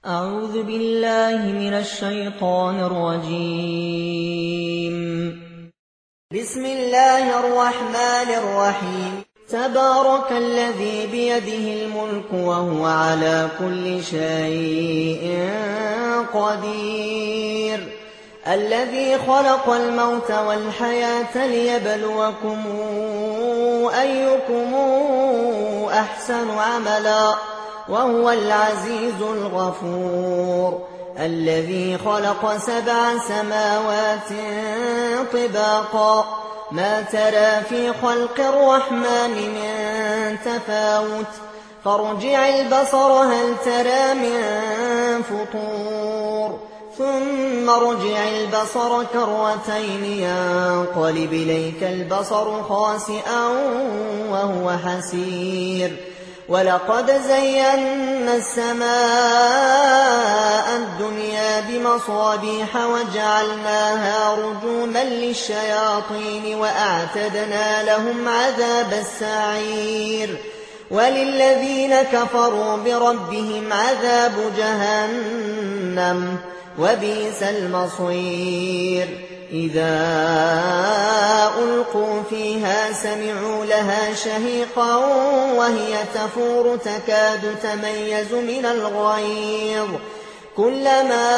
أعوذ بالله من الشيطان الرجيم. بسم الله الرحمن الرحيم. تبارك الذي بيده الملك وهو على كل شيء قدير، الذي خلق الموت والحياة ليبلوكم أيكم أحسن عملا وهو العزيز الغفور، الذي خلق 7 سماوات طباقا ما ترى في خلق الرحمن من تفاوت، فارجع البصر هل ترى من فطور، ثم ارجع البصر كرتين ينقلب إليك البصر خاسئا وهو حسير، ولقد زينا السماء الدنيا بمصابيح وجعلناها رجوما للشياطين وأعتدنا لهم عذاب السعير، وللذين كفروا بربهم عذاب جهنم وبئس المصير. إذا ألقوا فيها سمعوا لها شهيقا وهي تفور تكاد تميز من الغيظ، كلما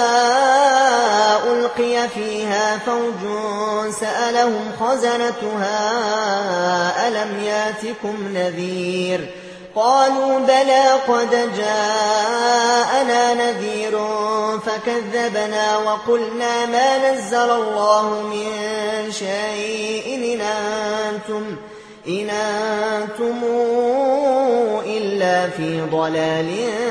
ألقي فيها فوج سألهم خزنتها ألم ياتكم نذير، قالوا بلى قد جاءنا نذير فكذبنا وقلنا ما نزل الله من شيء إن أنتم إلا في ضلال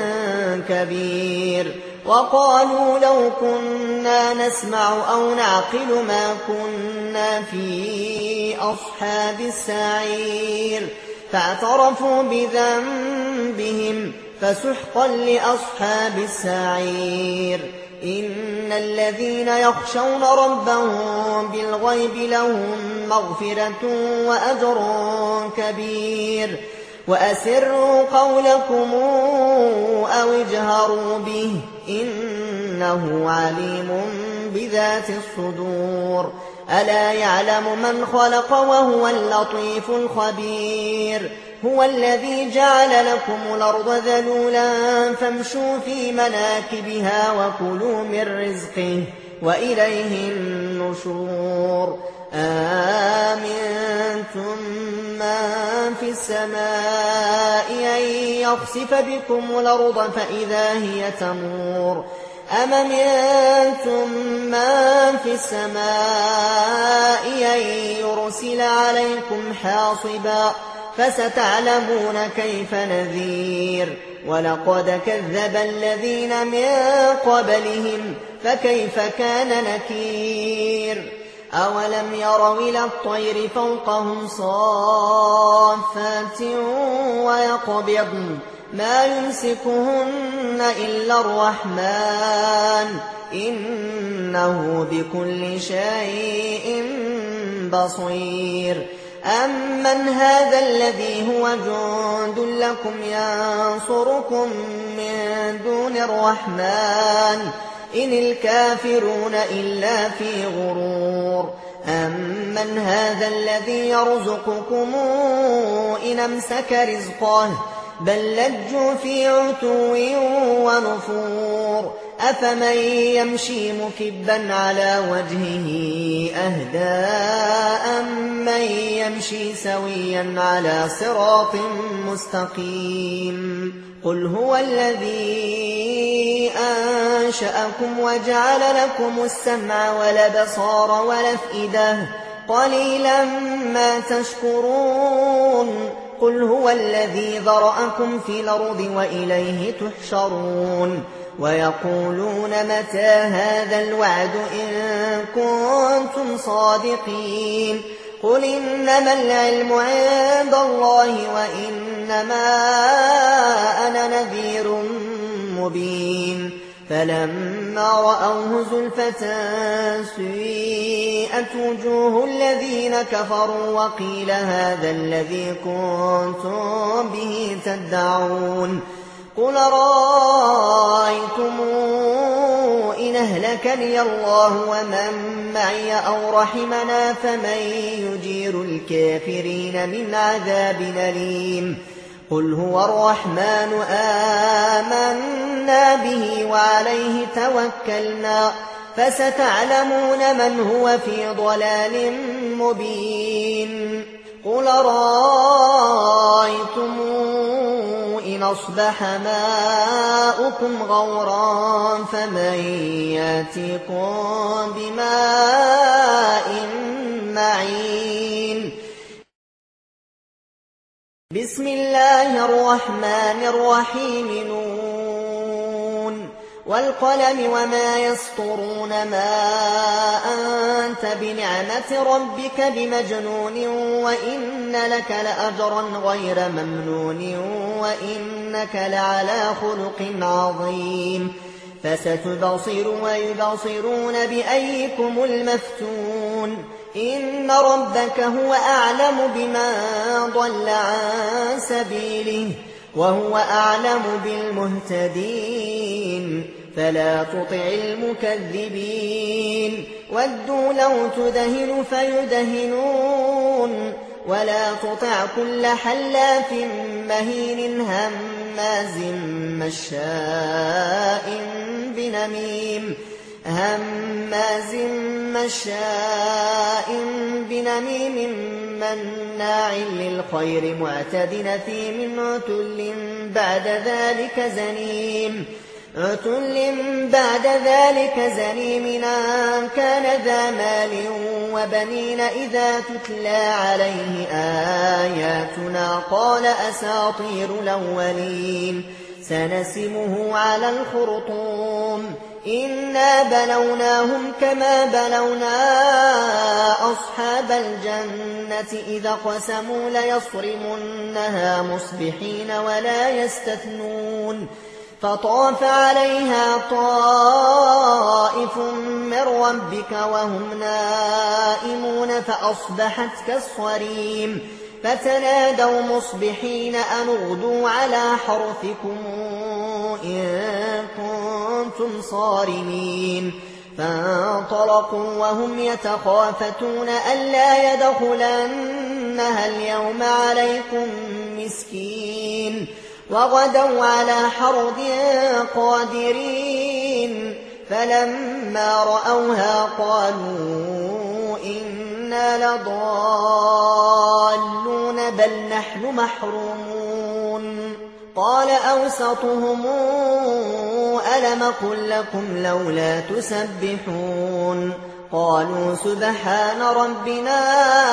كبير، وقالوا لو كنا نسمع أو نعقل ما كنا في أصحاب السعير، فاعترفوا بذنبهم فسحقا لأصحاب السعير. إن الذين يخشون ربهم بالغيب لهم مغفرة وأجر كبير، وأسروا قولكم أو اجهروا به إنه عليم بذات الصدور، ألا يعلم من خلق وهو اللطيف الخبير، هو الذي جعل لكم الأرض ذلولا فامشوا في مناكبها وكلوا من رزقه وإليه النشور. آمنتم من في السماء أن يخسف بكم الأرض فإذا هي تمور، أم أمنتم من في السماء أن يرسل عليكم حاصبا فستعلمون كيف نذير، ولقد كذب الذين من قبلهم فكيف كان نكير. أولم يروا إلى الطير فوقهم صافات ويقبضن ما يمسكهن إلا الرحمن إنه بكل شيء بصير. أمن هذا الذي هو جند لكم ينصركم من دون الرحمن إن الكافرون إلا في غرور. أمن هذا الذي يرزقكم إن أمسك رزقه بل لجوا في عتو ونفور. أفمن يمشي مكبا على وجهه أهدى أمن يمشي سويا على صراط مستقيم. قل هو الذي أنشأكم وجعل لكم السمع والأبصار والأفئدة قليلا ما تشكرون. قل هو الذي ذرأكم في الأرض وإليه تحشرون. ويقولون متى هذا الوعد إن كنتم صادقين. قل إنما العلم عند الله وإنما أنا نذير مبين. فلما رأوه زلفة سيئت وجوه الذين كفروا وقيل هذا الذي كنتم به تدعون. قل رأيتم أهلكني الله ومن معي أو رحمنا فمن يجير الكافرين من عذاب أليم قل هو الرحمن آمنا به وعليه توكلنا فستعلمون من هو في ضلال مبين قل رأيتم إن أصبح ماؤكم غورا فمن يأتيكم بماء معين بسم الله الرحمن الرحيم نون والقلم وما يسطرون ما أنت بنعمة ربك بمجنون وإن لك لأجرا غير ممنون وإنك لعلى خلق عظيم فستبصر ويبصرون بأيكم المفتون إن ربك هو أعلم بمن ضل عن سبيله وهو أعلم بالمهتدين فلا تطع المكذبين ودوا لو تدهن فيدهنون ولا تطع كل حلاف مهين هماز مشاء بنميم مناع للخير معتد أثيم عتل بعد ذلك زنيم أن كان ذا مال وبنين إذا تتلى عليه آياتنا قال أساطير الأولين سنسمه على الخرطوم إنا بلوناهم كما بلونا أصحاب الجنة إذا قسموا ليصرمنها مصبحين ولا يستثنون فطاف عليها طائف من ربك وهم نائمون فأصبحت كالصريم فتنادوا مصبحين أن اغدوا على حرثكم إن كنتم صارمين فانطلقوا وهم يتخافتون ألا يدخلنها اليوم عليكم مسكين وغدوا على حرد قادرين فلما رأوها قالوا إنا لضالون بل نحن محرومون قال أوسطهم ألم قل لكم لولا تسبحون قالوا سبحان ربنا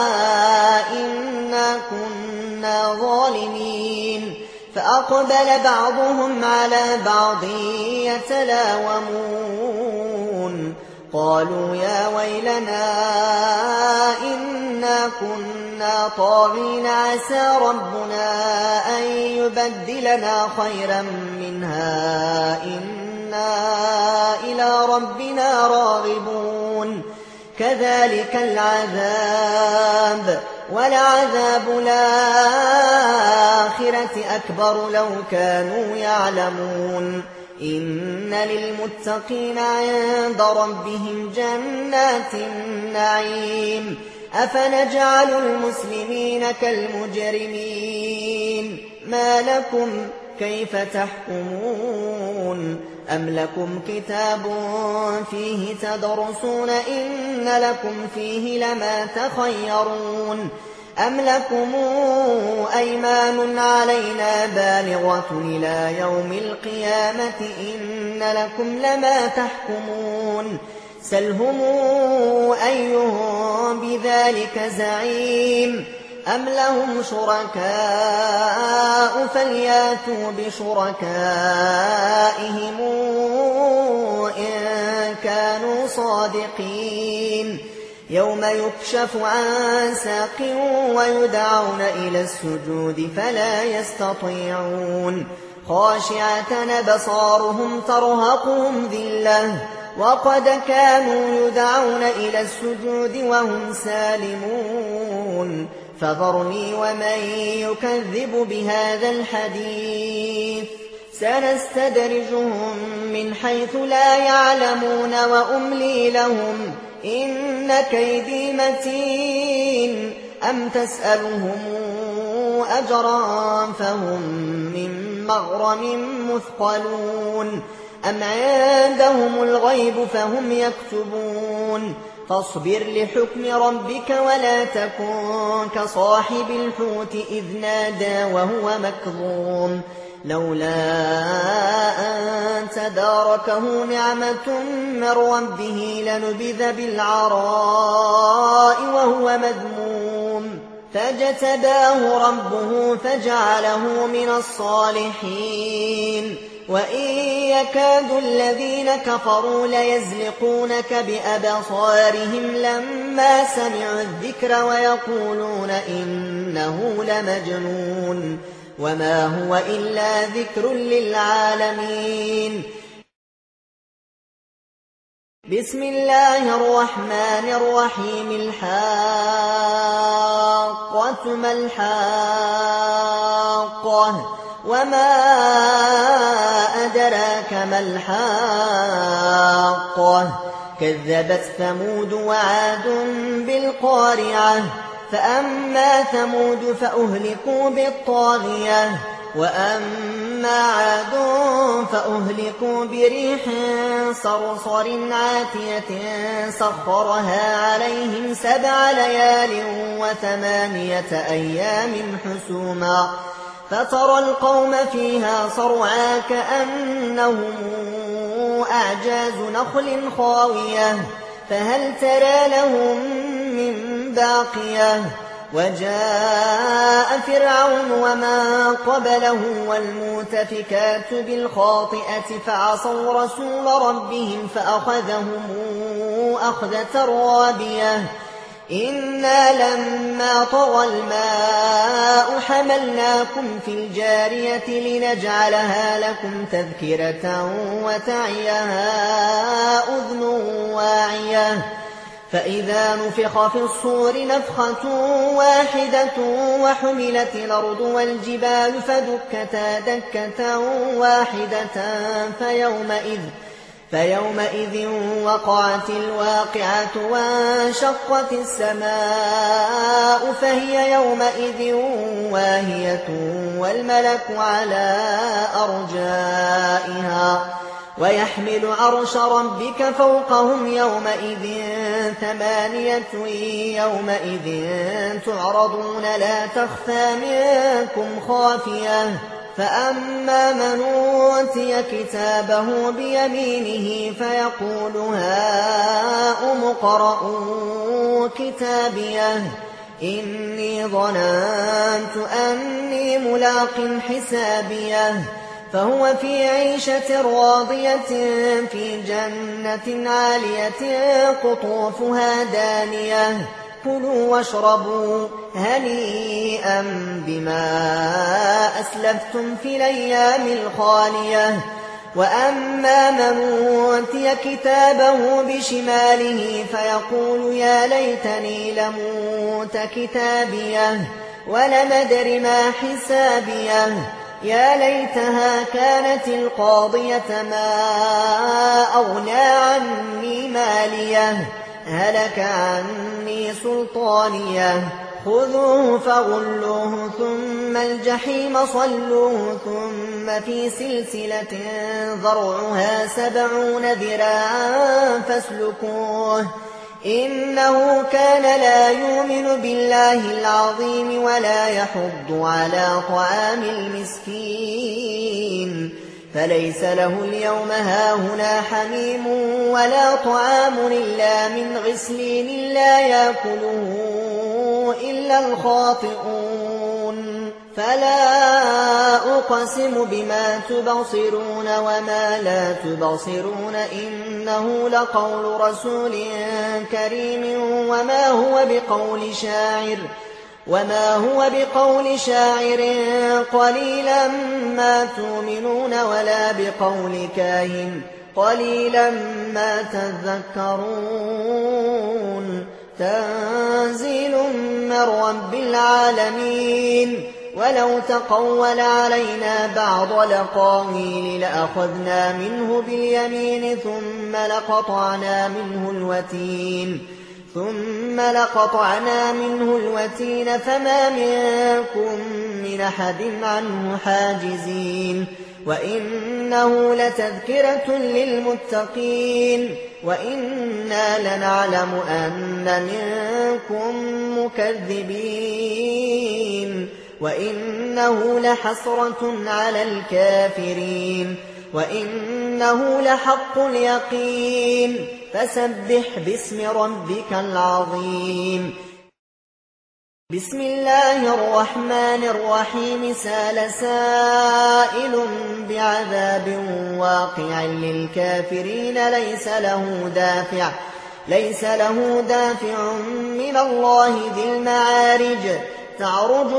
إنا كنا ظالمين فأقبل بعضهم على بعض يتلاومون قالوا يا ويلنا إنا كنا طاغين عسى ربنا أن يبدلنا خيرا منها إنا إلى ربنا راغبون كذلك العذاب ولعذاب الآخرة أكبر لو كانوا يعلمون إن للمتقين عند ربهم جنات النعيم أفنجعل المسلمين كالمجرمين ما لكم كيف تحكمون أم لكم كتاب فيه تدرسون إن لكم فيه لما تخيرون أم لكم أيمان علينا بالغة إلى يوم القيامة إن لكم لما تحكمون سلهم أيهم بذلك زعيم أم لهم شركاء فلياتوا بشركائهم إن كانوا صادقين يوم يكشف عن ساق ويدعون إلى السجود فلا يستطيعون خاشعة أبصارهم ترهقهم ذلة وقد كانوا يدعون إلى السجود وهم سالمون فذرني ومن يكذب بهذا الحديث سنستدرجهم من حيث لا يعلمون وأملي لهم إن كيدي متين أم تسألهم أجرا فهم من مغرم مثقلون أم عندهم الغيب فهم يكتبون فاصبر لحكم ربك ولا تكن كصاحب الحوت إذ نادى وهو مكظوم لولا أن تداركه نعمة من ربه لنبذ بالعراء وهو مذموم فاجتباه ربه فجعله من الصالحين وإن يكاد الذين كفروا ليزلقونك بأبصارهم لما سمعوا الذكر ويقولون إنه لمجنون وما هو إلا ذكر للعالمين بسم الله الرحمن الرحيم الحاقة ما الحاقة وما أدراك ما الحاقة كذبت ثمود وعاد بالقارعة فأما ثمود فأهلكوا بالطاغية وأما عاد فأهلكوا بريح صرصر عاتية سخرها عليهم 7 ليال و8 أيام حسوما فترى القوم فيها صرعا كأنهم أعجاز نخل خاوية فهل ترى لهم من باقية وجاء فرعون ومن قبله والمؤتفكات بالخاطئة فعصوا رسول ربهم فأخذهم أخذة رابية إنا لما طغى الماء حملناكم في الجارية لنجعلها لكم تذكرة وتعيها أذن واعية فإذا نفخ في الصور نفخة واحدة وحملت الأرض والجبال فدكتا دكة واحدة فيومئذ وقعت الواقعة وانشقت السماء فهي يومئذ واهية والملك على أرجائها ويحمل عرش ربك فوقهم يومئذ 8 يومئذ تعرضون لا تخفى منكم خافية فأما من أوتي كتابه بيمينه فيقول هاؤم اقرءوا كتابيه إني ظننت أني ملاق حسابيه فهو في عيشة راضية في جنة عالية قطوفها دانية كلوا واشربوا هنيئا بما أسلفتم في الأيام الخالية وأما من أوتي كتابه بشماله فيقول يا ليتني لموت كتابيه ولم أدر ما حسابيه يا ليتها كانت القاضية ما أغنى عني ماليه هلك عني سلطانيه خذوه فغلوه ثم الجحيم صلوه ثم في سلسلة ذرعها 70 ذراعا فاسلكوه إنه كان لا يؤمن بالله العظيم ولا يحض على طعام المسكين فليس له اليوم هاهنا حميم ولا طعام إلا من غسلين لا يأكله إلا الخاطئون فلا أقسم بما تبصرون وما لا تبصرون إنه لقول رسول كريم وما هو بقول شاعر قليلا ما تؤمنون ولا بقول كاهن قليلا ما تذكرون تنزيل من رب العالمين ولو تقول علينا بعض الأقاويل لأخذنا منه باليمين ثم لقطعنا منه الوتين فما منكم من أحد عنه حاجزين وإنه لتذكرة للمتقين وإنا لنعلم أن منكم مكذبين وإنه لحسرة على الكافرين وإنه لحق اليقين فسبح باسم ربك العظيم. بسم الله الرحمن الرحيم. سأل سائل بعذاب واقع للكافرين ليس له دافع من الله ذي المعارج. تعرج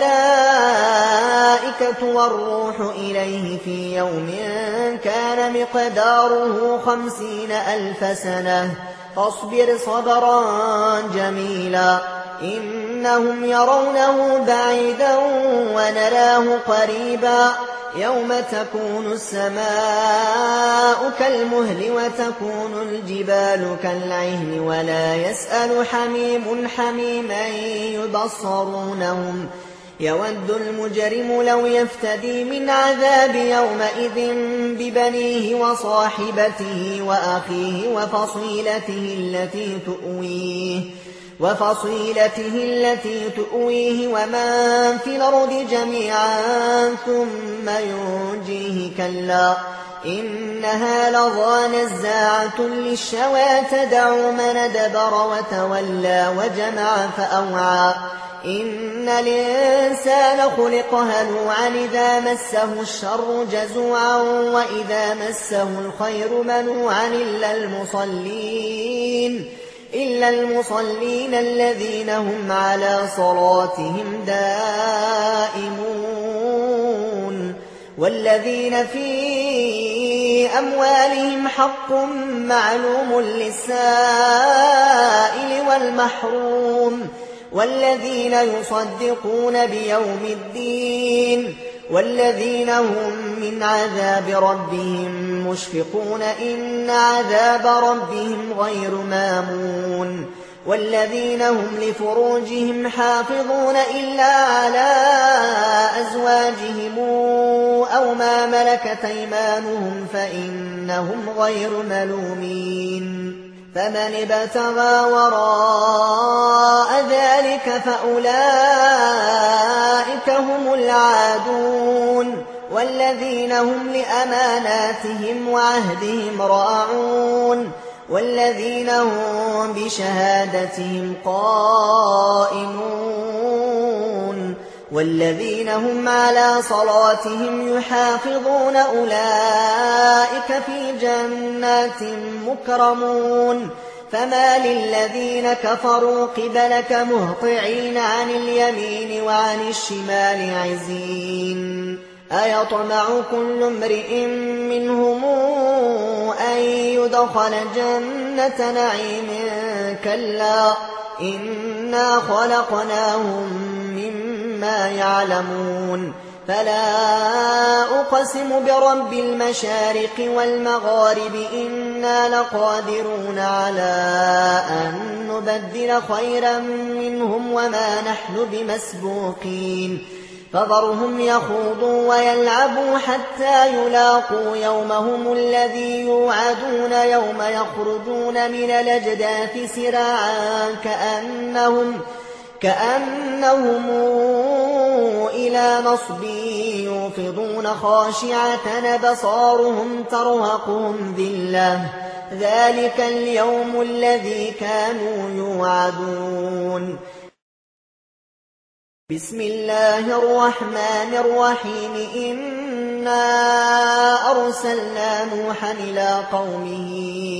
الملائكة والروح إليه في يوم كان مقداره 50,000 سنة فاصبر صبرا جميلا إنهم يرونه بعيدا ونراه قريبا يوم تكون السماء كالمهل وتكون الجبال كالعهن ولا يسأل حميم حميما يبصرونهم يود المجرم لو يفتدي من عذاب يومئذ ببنيه وصاحبته وأخيه وفصيلته التي تؤويه ومن في الأرض جميعا ثم ينجيه كلا إنها لظى نزاعة للشوى تدعو من أدبر وتولى وجمع فأوعى إن الإنسان خلق هلوعا إذا مسه الشر جزوعا وإذا مسه الخير منوعا إلا المصلين الذين هم على صلاتهم دائمون والذين في أموالهم حق معلوم للسائل والمحروم والذين يصدقون بيوم الدين والذين هم من عذاب ربهم مشفقون إن عذاب ربهم غير مامون والذين هم لفروجهم حافظون إلا على أزواجهم أو ما ملكت أيمانهم فإنهم غير ملومين فمن ابتغى وراء ذلك فأولئك هم العادون والذين هم لأماناتهم وعهدهم راعون والذين هم بشهادتهم قائمون والذين هم على صلاتهم يحافظون أولئك في جنات مكرمون فما للذين كفروا قبلك مهطعين عن اليمين وعن الشمال عزين أيطمع كل امرئ منهم أن يدخل جنة نعيم كلا إنا خلقناهم مما يعلمون فلا أقسم برب المشارق والمغارب إنا لقادرون على أن نبدل خيرا منهم وما نحن بمسبوقين فذرهم يخوضوا ويلعبوا حتى يلاقوا يومهم الذي يوعدون يوم يخرجون من الأجداث سراعا كأنهم إلى نصب يوفضون خاشعة أبصارهم ترهقهم ذلة ذلك اليوم الذي كانوا يوعدون. بسم الله الرحمن الرحيم. إنا أرسلنا نوحا إلى قومه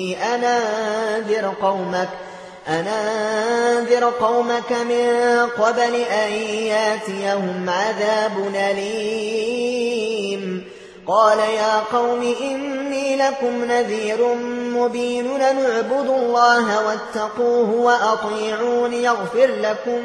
أن أنذر قومك من قبل أن ياتيهم عذاب أليم قال يا قوم إني لكم نذير مبين أن اعبدوا الله واتقوه وأطيعون يغفر لكم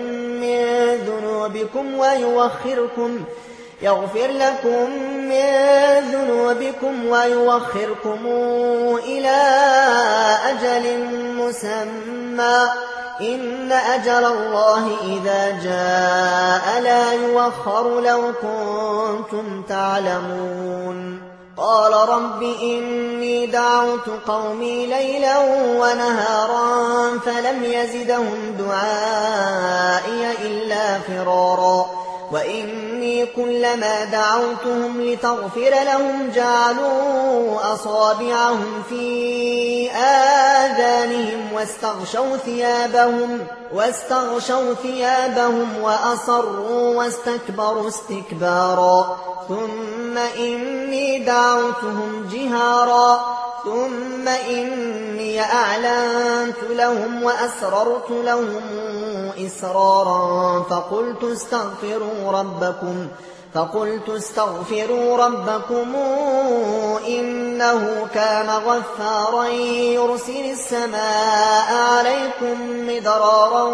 من ذنوبكم ويوخركم إلى أجل مسمى إن أجل الله إذا جاء لا يوخر لو كنتم تعلمون قال رب إني دعوت قومي ليلا ونهارا فلم يزدهم دعائي إلا فرارا وإني كلما دعوتهم لتغفر لهم جعلوا أصابعهم في آذانهم واستغشوا ثيابهم وأصروا واستكبروا استكبارا ثم إني دعوتهم جهارا ثم إني أعلنت لهم وأسررت لهم إسرارا فقلت استغفروا ربكم إنه كان غفارا يرسل السماء عليكم مدرارا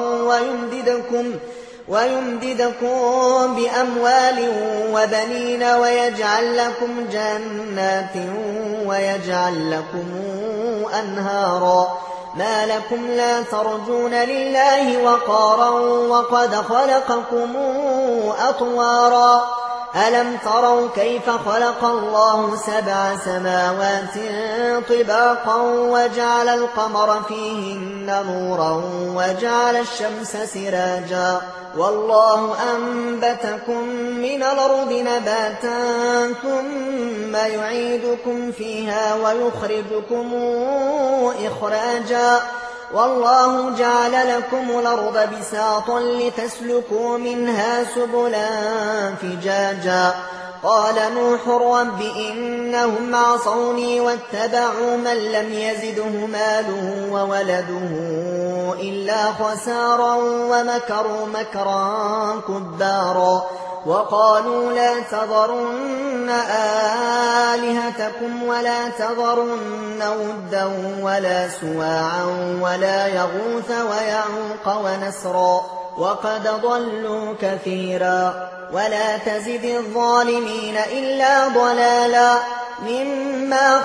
ويمددكم بأموال وبنين ويجعل لكم جنات ويجعل لكم أنهارا ما لكم لا ترجون لله وقارا وقد خلقكم أطوارا ألم تروا كيف خلق الله 7 سماوات طباقا وجعل القمر فيهن نورا وجعل الشمس سراجا والله أنبتكم من الأرض نباتا ثم يعيدكم فيها ويخرجكم إخراجا والله جعل لكم الأرض بساطا لتسلكوا منها سبلا فجاجا قال نوح رب إنهم عصوني واتبعوا من لم يزده ماله وولده إلا خسارا ومكروا مكرا كبارا وقالوا لا تذرن آلهتكم ولا تذرن ودا ولا سواعا ولا يغوث ويعوق ونسرا وقد ضلوا كثيرا ولا تزد الظالمين إلا ضلالا مما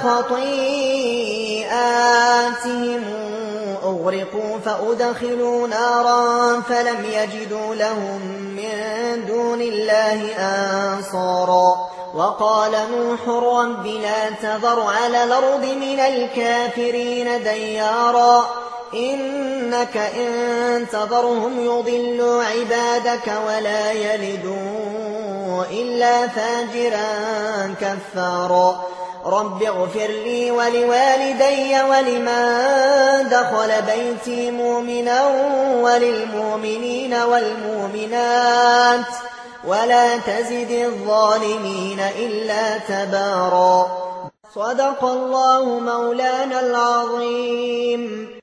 خطيئاتهم أغرقوا فأدخلوا نارا فلم يجدوا لهم من دون الله أنصارا وقال نوح رب لا تذر على الأرض من الكافرين ديارا إنك إن تذرهم يضلوا عبادك ولا يلدوا إلا فاجرا كفارا رب اغفر لي ولوالدي ولمن دخل بيتي مؤمنا وللمؤمنين والمؤمنات ولا تزد الظالمين إلا تبارا صدق الله مولانا العظيم.